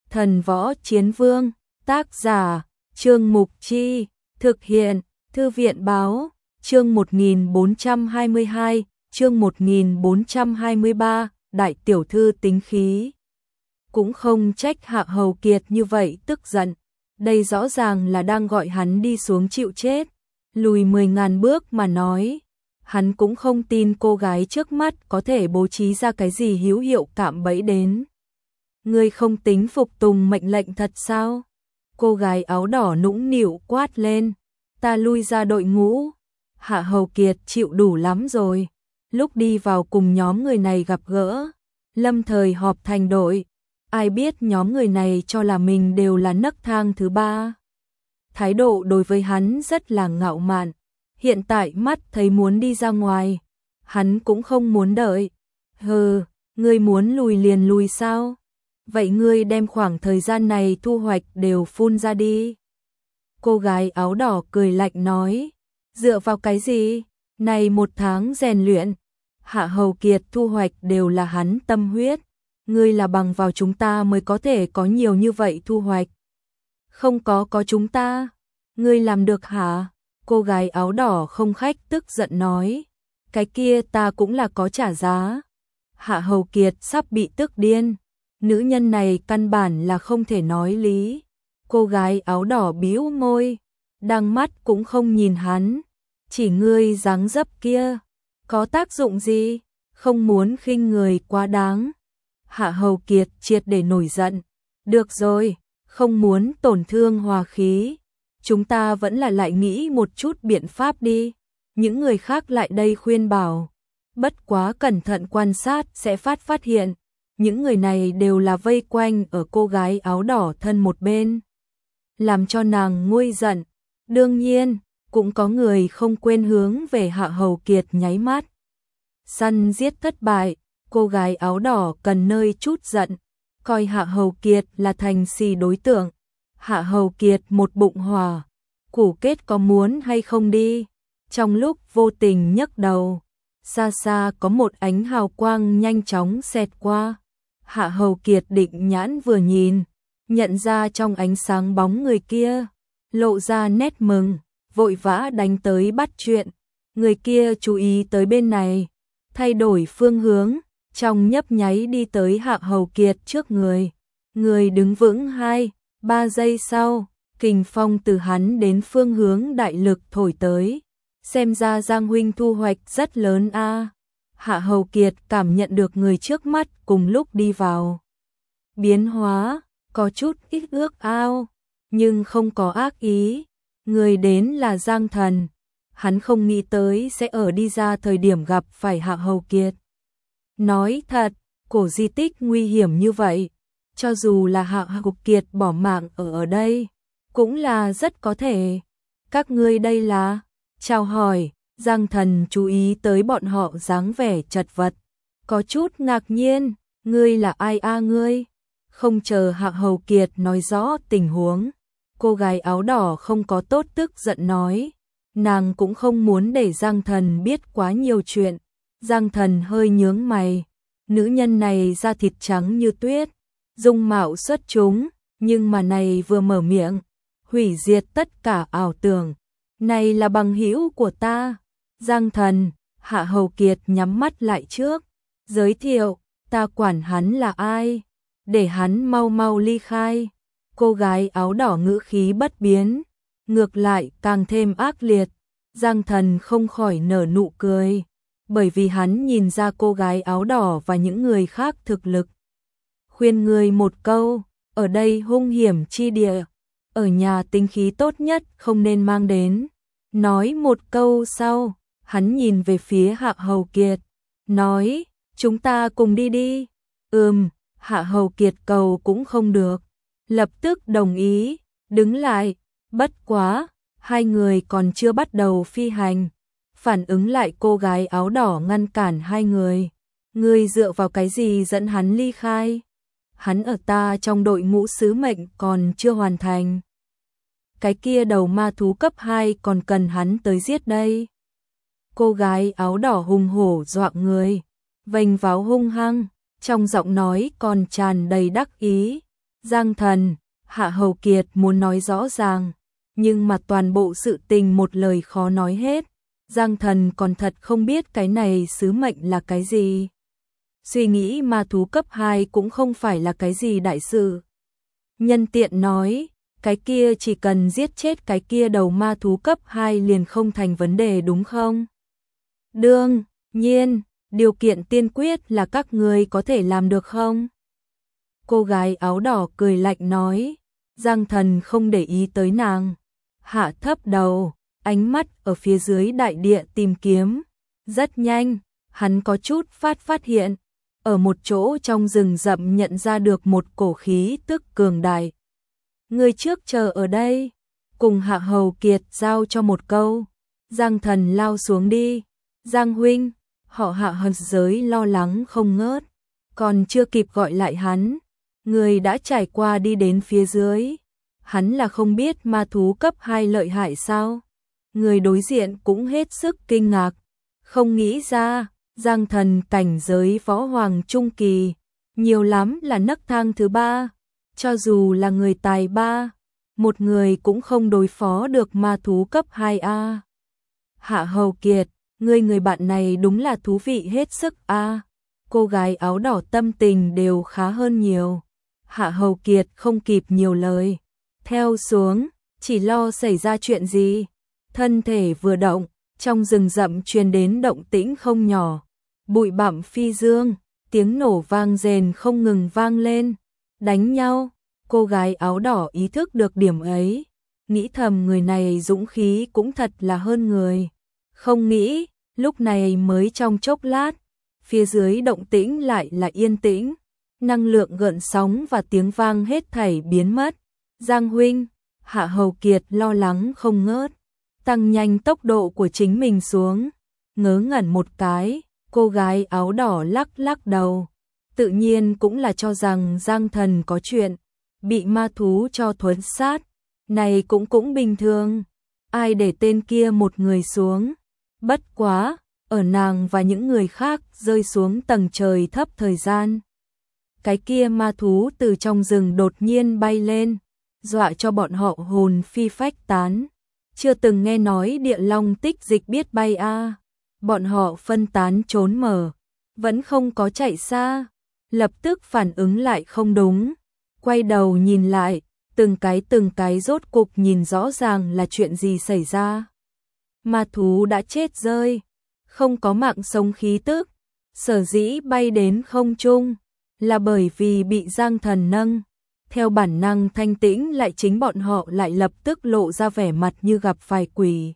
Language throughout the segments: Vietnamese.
Thần Võ Chiến Vương, tác giả, Trương Mục Chi, thực hiện, Thư viện Báo, chương 1422, chương 1423, đại tiểu thư tính khí. Cũng không trách Hạ Hầu Kiệt như vậy tức giận, đây rõ ràng là đang gọi hắn đi xuống chịu chết, lùi 10.000 bước mà nói. Hắn cũng không tin cô gái trước mắt có thể bố trí ra cái gì hữu hiệu cạm bẫy đến. Ngươi không tính phục tùng mệnh lệnh thật sao? Cô gái áo đỏ nũng nịu quát lên. Ta lui ra đội ngũ. Hạ Hầu Kiệt chịu đủ lắm rồi. Lúc đi vào cùng nhóm người này gặp gỡ, lâm thời họp thành đội. Ai biết nhóm người này cho là mình đều là nấc thang thứ ba. Thái độ đối với hắn rất là ngạo mạn. Hiện tại mắt thấy muốn đi ra ngoài, hắn cũng không muốn đợi. Hừ, ngươi muốn lùi liền lùi sao? Vậy ngươi đem khoảng thời gian này thu hoạch đều phun ra đi. Cô gái áo đỏ cười lạnh nói, dựa vào cái gì? Này 1 tháng rèn luyện, Hạ Hầu Kiệt thu hoạch đều là hắn tâm huyết. Ngươi là bằng vào chúng ta mới có thể có nhiều như vậy thu hoạch. Không có chúng ta, ngươi làm được hả? Cô gái áo đỏ không khách tức giận nói, cái kia ta cũng là có trả giá. Hạ Hầu Kiệt sắp bị tức điên, nữ nhân này căn bản là không thể nói lý. Cô gái áo đỏ bĩu môi, đằng mắt cũng không nhìn hắn, chỉ ngươi dáng dấp kia, có tác dụng gì, không muốn khinh người quá đáng. Hạ Hầu Kiệt triệt để nổi giận, được rồi, không muốn tổn thương hòa khí. Chúng ta vẫn là lại nghĩ một chút biện pháp đi. Những người khác lại đây khuyên bảo. Bất quá cẩn thận quan sát sẽ phát hiện. Những người này đều là vây quanh ở cô gái áo đỏ thân một bên. Làm cho nàng nguôi giận. Đương nhiên, cũng có người không quên hướng về Hạ Hầu Kiệt nháy mắt. Săn giết thất bại, cô gái áo đỏ cần nơi chút giận. Coi Hạ Hầu Kiệt là thành xì đối tượng. Hạ Hầu Kiệt một bụng hỏa, củ kết có muốn hay không đi. Trong lúc vô tình nhấc đầu, xa xa có một ánh hào quang nhanh chóng xẹt qua. Hạ Hầu Kiệt định nhãn vừa nhìn, nhận ra trong ánh sáng bóng người kia, lộ ra nét mừng, vội vã đánh tới bắt chuyện. Người kia chú ý tới bên này, thay đổi phương hướng, trong nhấp nháy đi tới Hạ Hầu Kiệt trước người. Người đứng vững 2-3 giây sau, kình phong từ hắn đến phương hướng đại lực thổi tới. Xem ra Giang huynh thu hoạch rất lớn a. Hạ Hầu Kiệt cảm nhận được người trước mắt cùng lúc đi vào. Biến hóa, có chút ít ước ao, nhưng không có ác ý. Người đến là Giang Thần. Hắn không nghĩ tới sẽ ở đi ra thời điểm gặp phải Hạ Hầu Kiệt. Nói thật, cổ di tích nguy hiểm như vậy. Cho dù là Hạ Hầu Kiệt bỏ mạng ở đây, cũng là rất có thể. Các ngươi đây là? Chào hỏi, Giang Thần chú ý tới bọn họ dáng vẻ chật vật. Có chút ngạc nhiên, ngươi là ai a ngươi? Không chờ Hạ Hầu Kiệt nói rõ tình huống. Cô gái áo đỏ không có tốt tức giận nói. Nàng cũng không muốn để Giang Thần biết quá nhiều chuyện. Giang Thần hơi nhướng mày. Nữ nhân này da thịt trắng như tuyết, dung mạo xuất chúng, nhưng mà này vừa mở miệng, hủy diệt tất cả ảo tưởng. Này là bằng hữu của ta. Giang Thần, Hạ Hầu Kiệt nhắm mắt lại trước, giới thiệu, ta quản hắn là ai, để hắn mau mau ly khai. Cô gái áo đỏ ngữ khí bất biến, ngược lại càng thêm ác liệt. Giang Thần không khỏi nở nụ cười, bởi vì hắn nhìn ra cô gái áo đỏ và những người khác thực lực. Khuyên người một câu, ở đây hung hiểm chi địa, ở nhà tính khí tốt nhất không nên mang đến. Nói một câu sau, hắn nhìn về phía Hạ Hầu Kiệt, nói, chúng ta cùng đi đi. Hạ Hầu Kiệt cầu cũng không được, lập tức đồng ý, đứng lại. Bất quá, hai người còn chưa bắt đầu phi hành, phản ứng lại cô gái áo đỏ ngăn cản hai người. Ngươi dựa vào cái gì dẫn hắn ly khai? Hắn ở ta trong đội ngũ sứ mệnh còn chưa hoàn thành. Cái kia đầu ma thú cấp 2 còn cần hắn tới giết đây. Cô gái áo đỏ hùng hổ dọa người, vênh váo hung hăng, trong giọng nói còn tràn đầy đắc ý. Giang Thần, Hạ Hầu Kiệt muốn nói rõ ràng, nhưng mà toàn bộ sự tình một lời khó nói hết. Giang Thần còn thật không biết cái này sứ mệnh là cái gì. Suy nghĩ ma thú cấp 2 cũng không phải là cái gì đại sự. Nhân tiện nói, cái kia chỉ cần giết chết cái kia đầu ma thú cấp 2 liền không thành vấn đề đúng không? Đương nhiên, điều kiện tiên quyết là các người có thể làm được không? Cô gái áo đỏ cười lạnh nói. Giang Thần không để ý tới nàng, hạ thấp đầu, ánh mắt ở phía dưới đại địa tìm kiếm. Rất nhanh, hắn có chút phát hiện, ở một chỗ trong rừng rậm nhận ra được một cổ khí tức cường đại. Người trước chờ ở đây, cùng Hạ Hầu Kiệt giao cho một câu. Giang Thần lao xuống đi. Giang huynh, họ Hạ Hầu giới lo lắng không ngớt, còn chưa kịp gọi lại hắn, người đã trải qua đi đến phía dưới. Hắn là không biết ma thú cấp 2 lợi hại sao? Người đối diện cũng hết sức kinh ngạc, không nghĩ ra, Giang Thần cảnh giới võ hoàng trung kỳ, nhiều lắm là nấc thang thứ 3, cho dù là người tài 3, một người cũng không đối phó được ma thú cấp 2A. Hạ Hầu Kiệt, người bạn này đúng là thú vị hết sức a. Cô gái áo đỏ tâm tình đều khá hơn nhiều. Hạ Hầu Kiệt không kịp nhiều lời, theo xuống, chỉ lo xảy ra chuyện gì. Thân thể vừa động, trong rừng rậm truyền đến động tĩnh không nhỏ. Bụi bặm phi dương, tiếng nổ vang rền không ngừng vang lên. Đánh nhau, cô gái áo đỏ ý thức được điểm ấy, nghĩ thầm người này dũng khí cũng thật là hơn người. Không nghĩ, lúc này mới trong chốc lát, phía dưới động tĩnh lại là yên tĩnh, năng lượng gợn sóng và tiếng vang hết thảy biến mất. Giang huynh, Hạ Hầu Kiệt lo lắng không ngớt, tăng nhanh tốc độ của chính mình xuống, ngớ ngẩn một cái, cô gái áo đỏ lắc đầu, tự nhiên cũng là cho rằng Giang Thần có chuyện, bị ma thú cho thuấn sát, này cũng bình thường, ai để tên kia một người xuống. Bất quá, ở nàng và những người khác rơi xuống tầng trời thấp thời gian. Cái kia ma thú từ trong rừng đột nhiên bay lên, dọa cho bọn họ hồn phi phách tán. Chưa từng nghe nói địa long tích dịch biết bay a. Bọn họ phân tán trốn mở, vẫn không có chạy xa, lập tức phản ứng lại không đúng. Quay đầu nhìn lại, từng cái rốt cục nhìn rõ ràng là chuyện gì xảy ra. Ma thú đã chết rơi, không có mạng sống khí tức, sở dĩ bay đến không trung, là bởi vì bị Giang Thần nâng. Theo bản năng thanh tĩnh lại chính bọn họ lại lập tức lộ ra vẻ mặt như gặp phải quỷ.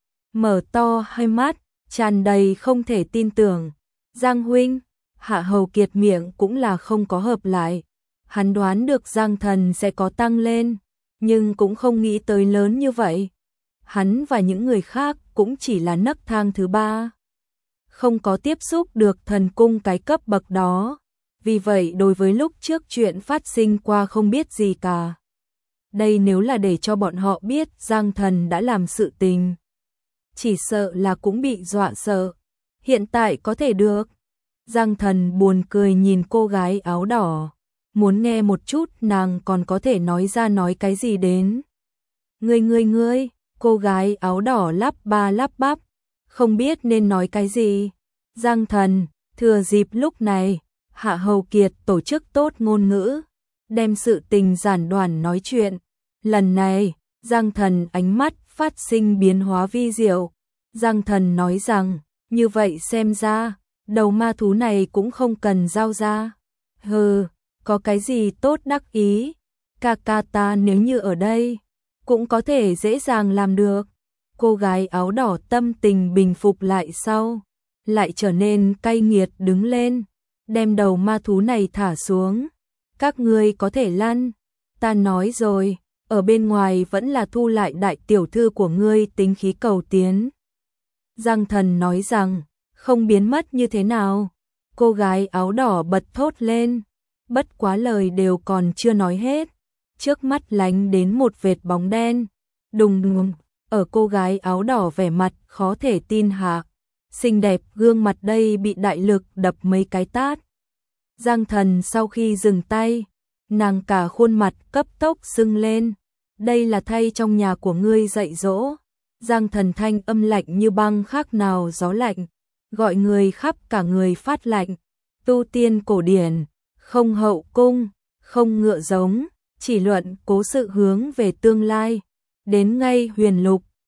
Mở to hai mắt, tràn đầy không thể tin tưởng. Giang huynh, Hạ Hầu Kiệt miệng cũng là không có hợp lại. Hắn đoán được Giang Thần sẽ có tăng lên, nhưng cũng không nghĩ tới lớn như vậy. Hắn và những người khác cũng chỉ là nấc thang thứ 3. Không có tiếp xúc được thần cung cái cấp bậc đó. Vì vậy đối với lúc trước chuyện phát sinh qua không biết gì cả. Đây nếu là để cho bọn họ biết Giang Thần đã làm sự tình, chỉ sợ là cũng bị dọa sợ. Hiện tại có thể được. Giang Thần buồn cười nhìn cô gái áo đỏ, muốn nghe một chút nàng còn có thể nói ra nói cái gì đến. Ngươi, cô gái áo đỏ lắp ba lắp bắp, không biết nên nói cái gì. Giang Thần, thừa dịp lúc này, Hạ Hầu Kiệt tổ chức tốt ngôn ngữ, đem sự tình giản đoản nói chuyện. Lần này, Giang Thần ánh mắt phát sinh biến hóa vi diệu. Giang Thần nói rằng, như vậy xem ra, đầu ma thú này cũng không cần giao ra. Hừ, có cái gì tốt đắc ý, ca ta nếu như ở đây, cũng có thể dễ dàng làm được. Cô gái áo đỏ tâm tình bình phục lại sau, lại trở nên cay nghiệt đứng lên, đem đầu ma thú này thả xuống. Các ngươi có thể lăn, ta nói rồi, ở bên ngoài vẫn là thu lại đại tiểu thư của ngươi tính khí cầu tiến. Giang Thần nói rằng, không biến mất như thế nào. Cô gái áo đỏ bật thốt lên, bất quá lời đều còn chưa nói hết. Trước mắt lánh đến một vệt bóng đen, đùng đùng, ở cô gái áo đỏ vẻ mặt khó thể tin hạ. Xinh đẹp gương mặt đây bị đại lực đập mấy cái tát. Giang Thần sau khi dừng tay, Nàng cả khuôn mặt cấp tốc sưng lên. Đây là thay trong nhà của ngươi dạy dỗ. Giang Thần thanh âm lạnh như băng khác nào gió lạnh, gọi người khắp cả người phát lạnh. Tu tiên cổ điển, không hậu cung, không ngựa giống, chỉ luận cố sự hướng về tương lai. Đến ngay huyền lục,